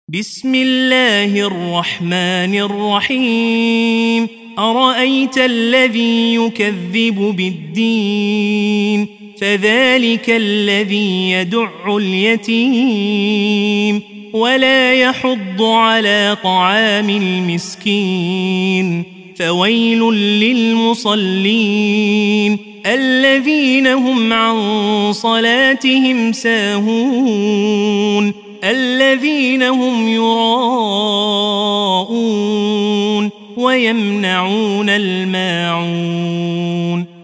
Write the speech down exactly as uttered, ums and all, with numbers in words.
بسم الله الرحمن الرحيم أرأيت الذي يكذب بالدين فذلك الذي يدع اليتيم ولا يحض على طعام المسكين فويل للمصلين الذين هم عن صلاتهم ساهون الذين هم يراءون ويمنعون الماعون